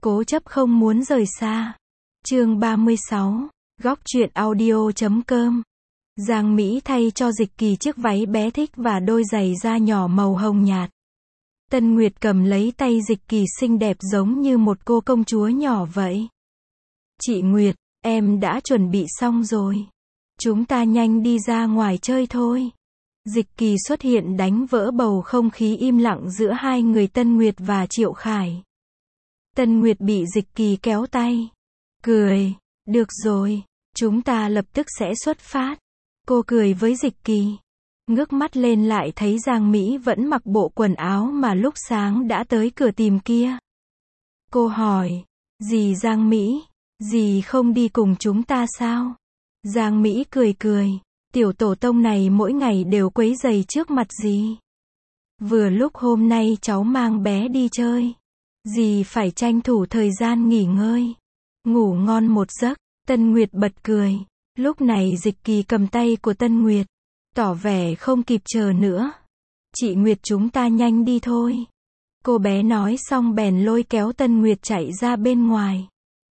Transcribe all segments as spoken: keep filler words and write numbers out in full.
Cố chấp không muốn rời xa. Chương ba mươi sáu. Góc truyện audio chấm com. Giang Mỹ thay cho Dịch Kỳ chiếc váy bé thích và đôi giày da nhỏ màu hồng nhạt. Tân Nguyệt cầm lấy tay Dịch Kỳ xinh đẹp giống như một cô công chúa nhỏ vậy. Chị Nguyệt, em đã chuẩn bị xong rồi. Chúng ta nhanh đi ra ngoài chơi thôi. Dịch Kỳ xuất hiện đánh vỡ bầu không khí im lặng giữa hai người Tân Nguyệt và Triệu Khải. Tân Nguyệt bị Dịch Kỳ kéo tay. Cười, được rồi, chúng ta lập tức sẽ xuất phát. Cô cười với Dịch Kỳ. Ngước mắt lên lại thấy Giang Mỹ vẫn mặc bộ quần áo mà lúc sáng đã tới cửa tìm kia. Cô hỏi, dì Giang Mỹ, dì không đi cùng chúng ta sao? Giang Mỹ cười cười, tiểu tổ tông này mỗi ngày đều quấy rầy trước mặt dì. Vừa lúc hôm nay cháu mang bé đi chơi. Dì phải tranh thủ thời gian nghỉ ngơi. Ngủ ngon một giấc. Tân Nguyệt bật cười. Lúc này Dịch Kỳ cầm tay của Tân Nguyệt, tỏ vẻ không kịp chờ nữa. Chị Nguyệt, chúng ta nhanh đi thôi. Cô bé nói xong bèn lôi kéo Tân Nguyệt chạy ra bên ngoài.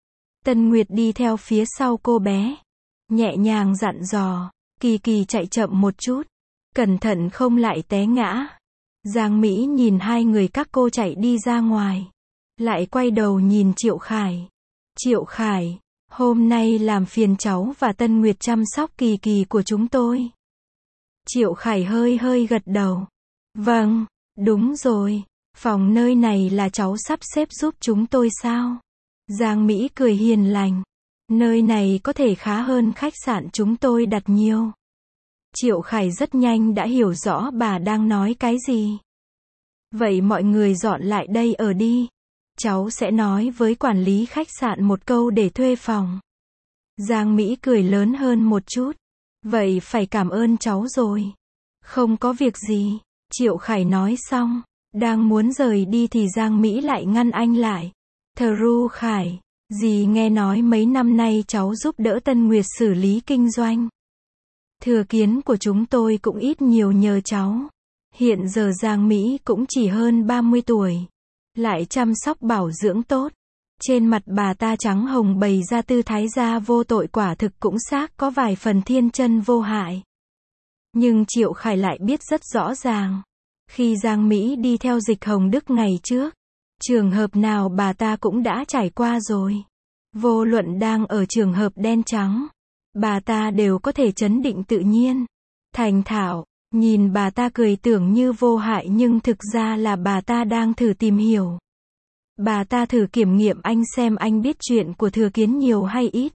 Tân Nguyệt đi theo phía sau cô bé, nhẹ nhàng dặn dò, Kỳ Kỳ chạy chậm một chút, cẩn thận không lại té ngã. Giang Mỹ nhìn hai người các cô chạy đi ra ngoài, lại quay đầu nhìn Triệu Khải. Triệu Khải, hôm nay làm phiền cháu và Tân Nguyệt chăm sóc Kỳ Kỳ của chúng tôi. Triệu Khải hơi hơi gật đầu. Vâng, đúng rồi, phòng nơi này là cháu sắp xếp giúp chúng tôi sao? Giang Mỹ cười hiền lành. Nơi này có thể khá hơn khách sạn chúng tôi đặt nhiều. Triệu Khải rất nhanh đã hiểu rõ bà đang nói cái gì. Vậy mọi người dọn lại đây ở đi. Cháu sẽ nói với quản lý khách sạn một câu để thuê phòng. Giang Mỹ cười lớn hơn một chút. Vậy phải cảm ơn cháu rồi. Không có việc gì. Triệu Khải nói xong, đang muốn rời đi thì Giang Mỹ lại ngăn anh lại. Thru Khải, dì nghe nói mấy năm nay cháu giúp đỡ Tân Nguyệt xử lý kinh doanh. Thừa kiến của chúng tôi cũng ít nhiều nhờ cháu. Hiện giờ Giang Mỹ cũng chỉ hơn ba mươi tuổi. Lại chăm sóc bảo dưỡng tốt. Trên mặt bà ta trắng hồng bày ra tư thái gia vô tội, quả thực cũng xác có vài phần thiên chân vô hại. Nhưng Triệu Khải lại biết rất rõ ràng. Khi Giang Mỹ đi theo Dịch Hồng Đức ngày trước, trường hợp nào bà ta cũng đã trải qua rồi. Vô luận đang ở trường hợp đen trắng, bà ta đều có thể trấn định tự nhiên, thành thạo. Nhìn bà ta cười tưởng như vô hại nhưng thực ra là bà ta đang thử tìm hiểu. Bà ta thử kiểm nghiệm anh xem anh biết chuyện của Thừa Kiến nhiều hay ít.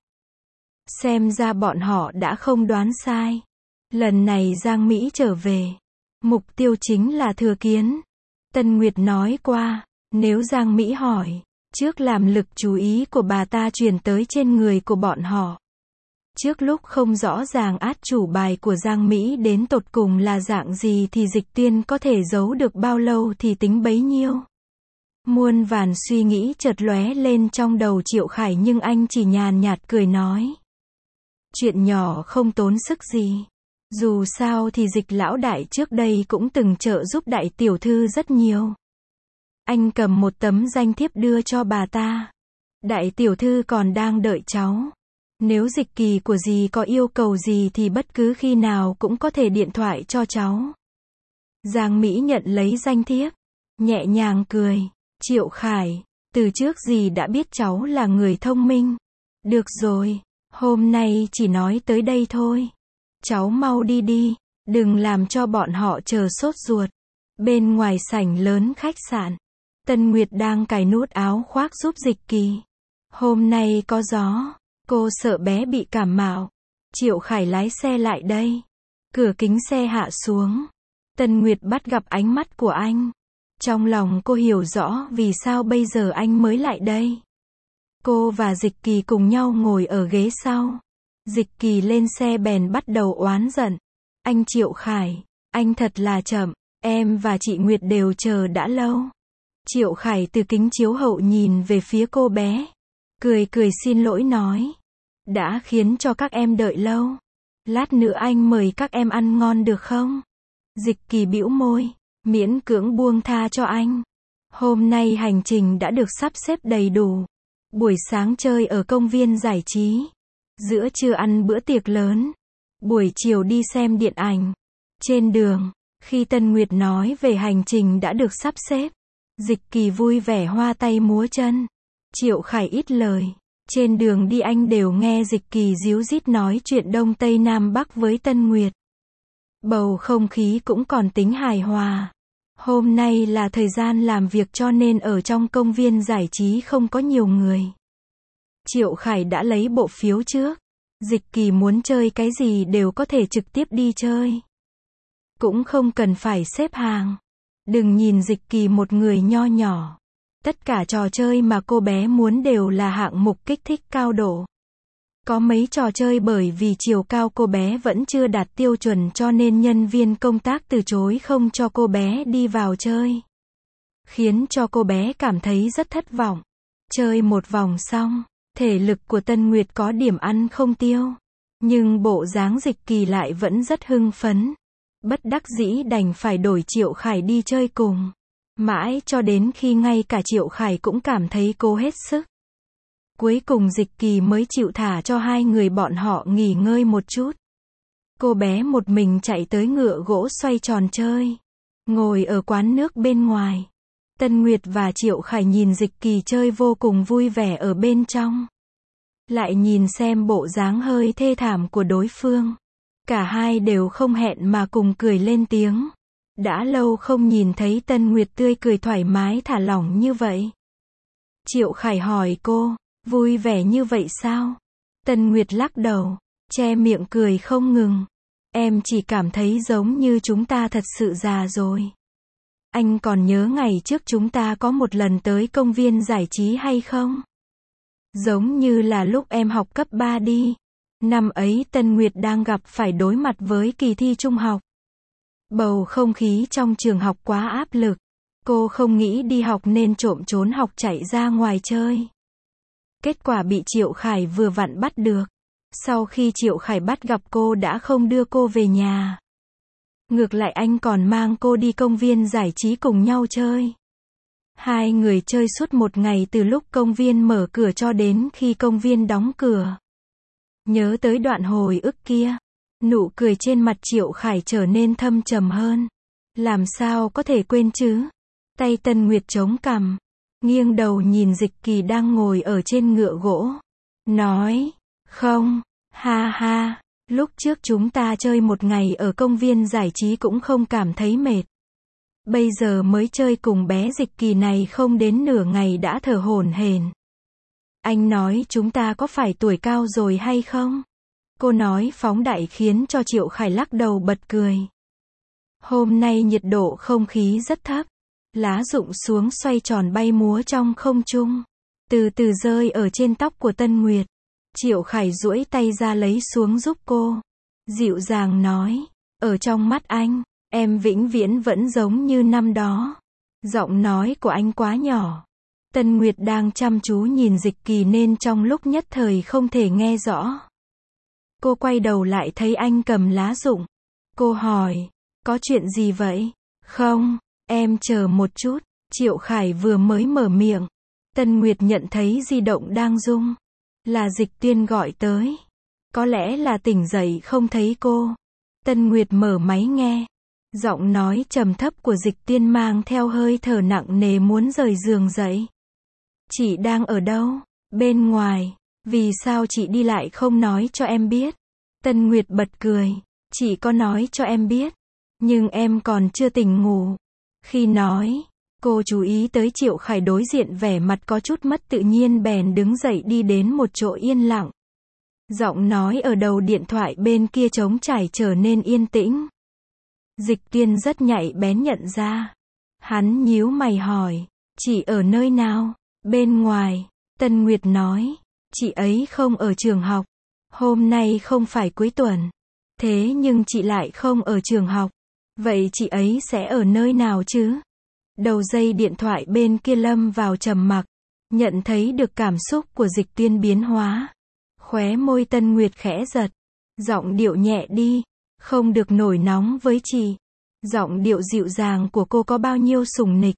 Xem ra bọn họ đã không đoán sai. Lần này Giang Mỹ trở về, mục tiêu chính là Thừa Kiến. Tân Nguyệt nói qua, nếu Giang Mỹ hỏi, trước làm lực chú ý của bà ta chuyển tới trên người của bọn họ. Trước lúc không rõ ràng át chủ bài của Giang Mỹ đến tột cùng là dạng gì thì Dịch Tuyên có thể giấu được bao lâu thì tính bấy nhiêu. Muôn vàn suy nghĩ chợt lóe lên trong đầu Triệu Khải nhưng anh chỉ nhàn nhạt cười nói. Chuyện nhỏ không tốn sức gì. Dù sao thì Dịch lão đại trước đây cũng từng trợ giúp đại tiểu thư rất nhiều. Anh cầm một tấm danh thiếp đưa cho bà ta. Đại tiểu thư còn đang đợi cháu. Nếu Dịch Kỳ của dì có yêu cầu gì thì bất cứ khi nào cũng có thể điện thoại cho cháu. Giang Mỹ nhận lấy danh thiếp, nhẹ nhàng cười. Triệu Khải, từ trước dì đã biết cháu là người thông minh. Được rồi, hôm nay chỉ nói tới đây thôi. Cháu mau đi đi, đừng làm cho bọn họ chờ sốt ruột. Bên ngoài sảnh lớn khách sạn, Tân Nguyệt đang cài nút áo khoác giúp Dịch Kỳ. Hôm nay có gió. Cô sợ bé bị cảm mạo. Triệu Khải lái xe lại đây. Cửa kính xe hạ xuống. Tân Nguyệt bắt gặp ánh mắt của anh. Trong lòng cô hiểu rõ vì sao bây giờ anh mới lại đây. Cô và Dịch Kỳ cùng nhau ngồi ở ghế sau. Dịch Kỳ lên xe bèn bắt đầu oán giận. Anh Triệu Khải, anh thật là chậm. Em và chị Nguyệt đều chờ đã lâu. Triệu Khải từ kính chiếu hậu nhìn về phía cô bé. Cười cười xin lỗi nói. Đã khiến cho các em đợi lâu. Lát nữa anh mời các em ăn ngon được không? Dịch Kỳ bĩu môi, miễn cưỡng buông tha cho anh. Hôm nay hành trình đã được sắp xếp đầy đủ. Buổi sáng chơi ở công viên giải trí. Giữa trưa ăn bữa tiệc lớn. Buổi chiều đi xem điện ảnh. Trên đường, khi Tân Nguyệt nói về hành trình đã được sắp xếp, Dịch Kỳ vui vẻ hoa tay múa chân. Triệu Khải ít lời. Trên đường đi anh đều nghe Dịch Kỳ díu dít nói chuyện Đông Tây Nam Bắc với Tân Nguyệt. Bầu không khí cũng còn tính hài hòa. Hôm nay là thời gian làm việc cho nên ở trong công viên giải trí không có nhiều người. Triệu Khải đã lấy bộ phiếu trước. Dịch Kỳ muốn chơi cái gì đều có thể trực tiếp đi chơi. Cũng không cần phải xếp hàng. Đừng nhìn Dịch Kỳ một người nho nhỏ. Tất cả trò chơi mà cô bé muốn đều là hạng mục kích thích cao độ. Có mấy trò chơi bởi vì chiều cao cô bé vẫn chưa đạt tiêu chuẩn cho nên nhân viên công tác từ chối không cho cô bé đi vào chơi. Khiến cho cô bé cảm thấy rất thất vọng. Chơi một vòng xong, thể lực của Tân Nguyệt có điểm ăn không tiêu. Nhưng bộ dáng Dịch Kỳ lại vẫn rất hưng phấn. Bất đắc dĩ đành phải đổi Triệu Khải đi chơi cùng. Mãi cho đến khi ngay cả Triệu Khải cũng cảm thấy cố hết sức. Cuối cùng Dịch Kỳ mới chịu thả cho hai người bọn họ nghỉ ngơi một chút. Cô bé một mình chạy tới ngựa gỗ xoay tròn chơi. Ngồi ở quán nước bên ngoài. Tân Nguyệt và Triệu Khải nhìn Dịch Kỳ chơi vô cùng vui vẻ ở bên trong. Lại nhìn xem bộ dáng hơi thê thảm của đối phương. Cả hai đều không hẹn mà cùng cười lên tiếng. Đã lâu không nhìn thấy Tân Nguyệt tươi cười thoải mái thả lỏng như vậy. Triệu Khải hỏi cô, vui vẻ như vậy sao? Tân Nguyệt lắc đầu, che miệng cười không ngừng. Em chỉ cảm thấy giống như chúng ta thật sự già rồi. Anh còn nhớ ngày trước chúng ta có một lần tới công viên giải trí hay không? Giống như là lúc em học cấp ba đi. Năm ấy Tân Nguyệt đang gặp phải đối mặt với kỳ thi trung học. Bầu không khí trong trường học quá áp lực. Cô không nghĩ đi học nên trộm trốn học chạy ra ngoài chơi. Kết quả bị Triệu Khải vừa vặn bắt được. Sau khi Triệu Khải bắt gặp cô đã không đưa cô về nhà. Ngược lại anh còn mang cô đi công viên giải trí cùng nhau chơi. Hai người chơi suốt một ngày từ lúc công viên mở cửa cho đến khi công viên đóng cửa. Nhớ tới đoạn hồi ức kia. Nụ cười trên mặt Triệu Khải trở nên thâm trầm hơn. Làm sao có thể quên chứ? Tay Tân Nguyệt chống cằm. Nghiêng đầu nhìn Dịch Kỳ đang ngồi ở trên ngựa gỗ. Nói, không, ha ha, lúc trước chúng ta chơi một ngày ở công viên giải trí cũng không cảm thấy mệt. Bây giờ mới chơi cùng bé Dịch Kỳ này không đến nửa ngày đã thở hổn hển. Anh nói chúng ta có phải tuổi cao rồi hay không? Cô nói phóng đại khiến cho Triệu Khải lắc đầu bật cười. Hôm nay nhiệt độ không khí rất thấp. Lá rụng xuống xoay tròn bay múa trong không trung. Từ từ rơi ở trên tóc của Tân Nguyệt. Triệu Khải duỗi tay ra lấy xuống giúp cô. Dịu dàng nói. Ở trong mắt anh, em vĩnh viễn vẫn giống như năm đó. Giọng nói của anh quá nhỏ. Tân Nguyệt đang chăm chú nhìn Dịch Kỳ nên trong lúc nhất thời không thể nghe rõ. Cô quay đầu lại thấy anh cầm lá rụng. Cô hỏi, có chuyện gì vậy? Không, em chờ một chút. Triệu Khải vừa mới mở miệng. Tân Nguyệt nhận thấy di động đang rung. Là Dịch Tuyên gọi tới. Có lẽ là tỉnh dậy không thấy cô. Tân Nguyệt mở máy nghe. Giọng nói trầm thấp của Dịch Tuyên mang theo hơi thở nặng nề muốn rời giường dậy. Chị đang ở đâu? Bên ngoài. Vì sao chị đi lại không nói cho em biết? Tân Nguyệt bật cười. Chị có nói cho em biết. Nhưng em còn chưa tỉnh ngủ. Khi nói, cô chú ý tới Triệu Khải đối diện vẻ mặt có chút mất tự nhiên bèn đứng dậy đi đến một chỗ yên lặng. Giọng nói ở đầu điện thoại bên kia trống trải trở nên yên tĩnh. Dịch Tuyên rất nhạy bén nhận ra. Hắn nhíu mày hỏi, chị ở nơi nào? Bên ngoài. Tân Nguyệt nói, chị ấy không ở trường học. Hôm nay không phải cuối tuần. Thế nhưng chị lại không ở trường học. Vậy chị ấy sẽ ở nơi nào chứ? Đầu dây điện thoại bên kia lâm vào trầm mặc. Nhận thấy được cảm xúc của Dịch Tuyên biến hóa. Khóe môi Tân Nguyệt khẽ giật. Giọng điệu nhẹ đi. Không được nổi nóng với chị. Giọng điệu dịu dàng của cô có bao nhiêu sủng nịch.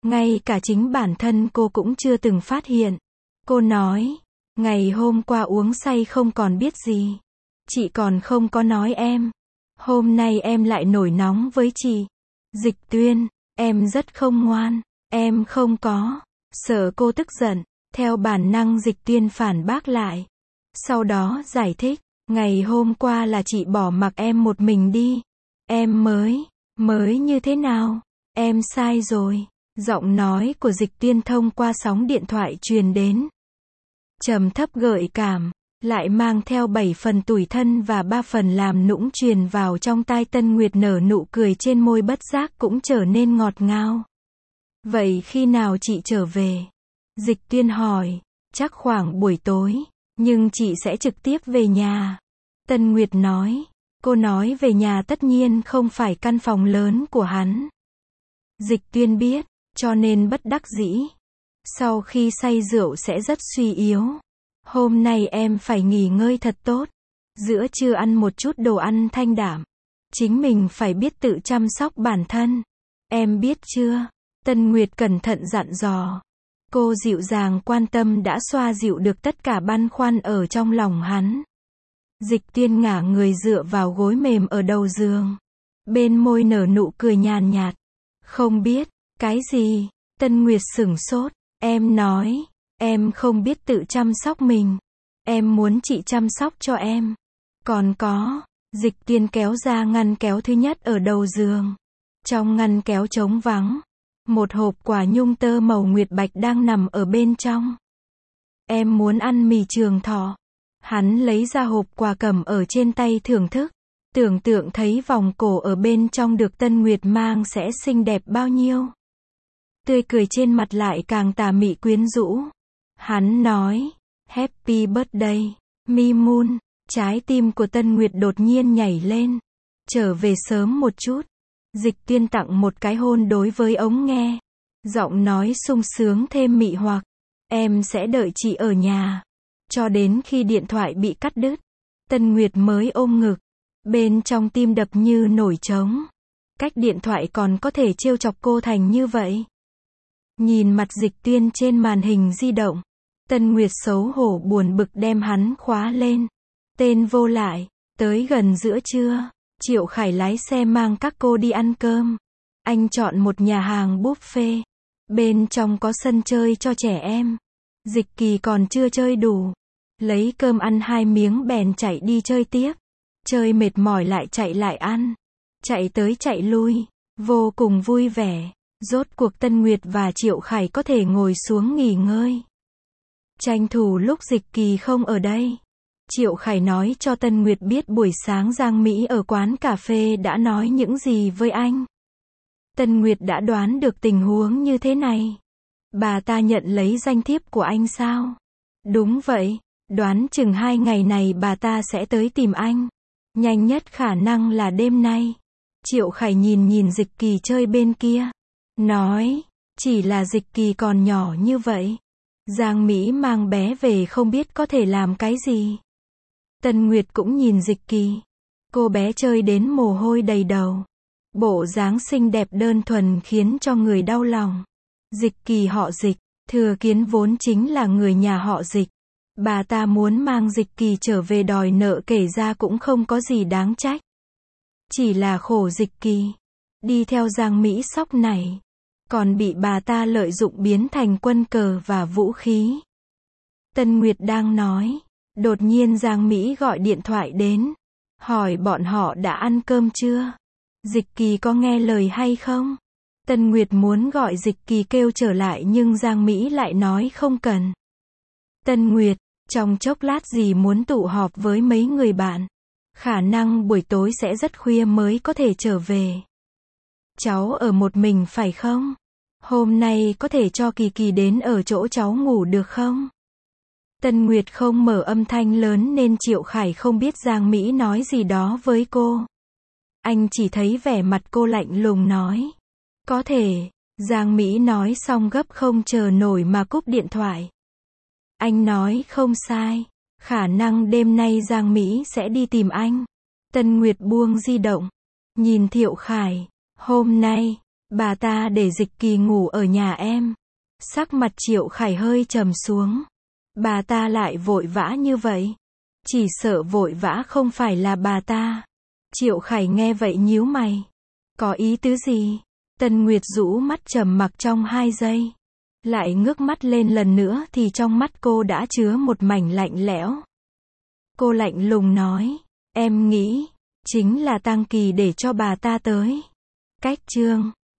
Ngay cả chính bản thân cô cũng chưa từng phát hiện. Cô nói, ngày hôm qua uống say không còn biết gì. Chị còn không có nói em. Hôm nay em lại nổi nóng với chị. Dịch Tuyên, em rất không ngoan. Em không có. Sợ cô tức giận. Theo bản năng Dịch Tuyên phản bác lại. Sau đó giải thích, ngày hôm qua là chị bỏ mặc em một mình đi. Em mới, mới như thế nào? Em sai rồi. Giọng nói của Dịch Tuyên thông qua sóng điện thoại truyền đến. Trầm thấp gợi cảm, lại mang theo bảy phần tủi thân và ba phần làm nũng truyền vào trong tai Tân Nguyệt, nở nụ cười trên môi bất giác cũng trở nên ngọt ngào. Vậy khi nào chị trở về? Dịch Tuyên hỏi, chắc khoảng buổi tối, nhưng chị sẽ trực tiếp về nhà. Tân Nguyệt nói, cô nói về nhà tất nhiên không phải căn phòng lớn của hắn. Dịch Tuyên biết, cho nên bất đắc dĩ. Sau khi say rượu sẽ rất suy yếu. Hôm nay em phải nghỉ ngơi thật tốt. Giữa trưa ăn một chút đồ ăn thanh đạm. Chính mình phải biết tự chăm sóc bản thân. Em biết chưa? Tân Nguyệt cẩn thận dặn dò. Cô dịu dàng quan tâm đã xoa dịu được tất cả băn khoăn ở trong lòng hắn. Dịch Tuyên ngả người dựa vào gối mềm ở đầu giường. Bên môi nở nụ cười nhàn nhạt. Không biết, cái gì? Tân Nguyệt sửng sốt. Em nói, em không biết tự chăm sóc mình. Em muốn chị chăm sóc cho em. Còn có, Dịch Tuyên kéo ra ngăn kéo thứ nhất ở đầu giường. Trong ngăn kéo trống vắng, một hộp quả nhung tơ màu nguyệt bạch đang nằm ở bên trong. Em muốn ăn mì trường thọ. Hắn lấy ra hộp quà cầm ở trên tay thưởng thức. Tưởng tượng thấy vòng cổ ở bên trong được Tân Nguyệt mang sẽ xinh đẹp bao nhiêu. Tươi cười trên mặt lại càng tà mị quyến rũ. Hắn nói, Happy birthday, Mi Moon. Trái tim của Tân Nguyệt đột nhiên nhảy lên. Trở về sớm một chút. Dịch Tuyên tặng một cái hôn đối với ống nghe. Giọng nói sung sướng thêm mị hoặc. Em sẽ đợi chị ở nhà. Cho đến khi điện thoại bị cắt đứt. Tân Nguyệt mới ôm ngực. Bên trong tim đập như nổi trống. Cách điện thoại còn có thể trêu chọc cô thành như vậy. Nhìn mặt Dịch Tuyên trên màn hình di động. Tân Nguyệt xấu hổ buồn bực đem hắn khóa lên. Tên vô lại. Tới gần giữa trưa, Triệu Khải lái xe mang các cô đi ăn cơm. Anh chọn một nhà hàng buffet. Bên trong có sân chơi cho trẻ em. Dịch Kỳ còn chưa chơi đủ. Lấy cơm ăn hai miếng bèn chạy đi chơi tiếp. Chơi mệt mỏi lại chạy lại ăn. Chạy tới chạy lui. Vô cùng vui vẻ. Rốt cuộc Tân Nguyệt và Triệu Khải có thể ngồi xuống nghỉ ngơi. Tranh thủ lúc Dịch Kỳ không ở đây. Triệu Khải nói cho Tân Nguyệt biết buổi sáng Giang Mỹ ở quán cà phê đã nói những gì với anh. Tân Nguyệt đã đoán được tình huống như thế này. Bà ta nhận lấy danh thiếp của anh sao? Đúng vậy, đoán chừng hai ngày này bà ta sẽ tới tìm anh. Nhanh nhất khả năng là đêm nay. Triệu Khải nhìn nhìn Dịch Kỳ chơi bên kia. Nói, chỉ là Dịch Kỳ còn nhỏ như vậy. Giang Mỹ mang bé về không biết có thể làm cái gì. Tân Nguyệt cũng nhìn Dịch Kỳ. Cô bé chơi đến mồ hôi đầy đầu. Bộ dáng xinh đẹp đơn thuần khiến cho người đau lòng. Dịch Kỳ họ Dịch, Thừa Kiến vốn chính là người nhà họ Dịch. Bà ta muốn mang Dịch Kỳ trở về đòi nợ kể ra cũng không có gì đáng trách. Chỉ là khổ Dịch Kỳ. Đi theo Giang Mỹ sóc này. Còn bị bà ta lợi dụng biến thành quân cờ và vũ khí. Tân Nguyệt đang nói. Đột nhiên Giang Mỹ gọi điện thoại đến. Hỏi bọn họ đã ăn cơm chưa? Dịch Kỳ có nghe lời hay không? Tân Nguyệt muốn gọi Dịch Kỳ kêu trở lại nhưng Giang Mỹ lại nói không cần. Tân Nguyệt, trong chốc lát gì muốn tụ họp với mấy người bạn. Khả năng buổi tối sẽ rất khuya mới có thể trở về. Cháu ở một mình phải không? Hôm nay có thể cho Kỳ Kỳ đến ở chỗ cháu ngủ được không? Tân Nguyệt không mở âm thanh lớn nên Triệu Khải không biết Giang Mỹ nói gì đó với cô. Anh chỉ thấy vẻ mặt cô lạnh lùng nói. Có thể. Giang Mỹ nói xong gấp không chờ nổi mà cúp điện thoại. Anh nói không sai. Khả năng đêm nay Giang Mỹ sẽ đi tìm anh. Tân Nguyệt buông di động. Nhìn Triệu Khải. Hôm nay, Bà ta để Dịch Kỳ ngủ ở nhà em. Sắc mặt Triệu Khải hơi trầm xuống. Bà ta lại vội vã như vậy. Chỉ sợ vội vã không phải là bà ta. Triệu Khải nghe vậy nhíu mày. Có ý tứ gì? Tần Nguyệt rũ mắt trầm mặc trong hai giây. Lại ngước mắt lên lần nữa thì trong mắt cô đã chứa một mảnh lạnh lẽo. Cô lạnh lùng nói. Em nghĩ, chính là Tang Kỳ để cho bà ta tới. Cách chương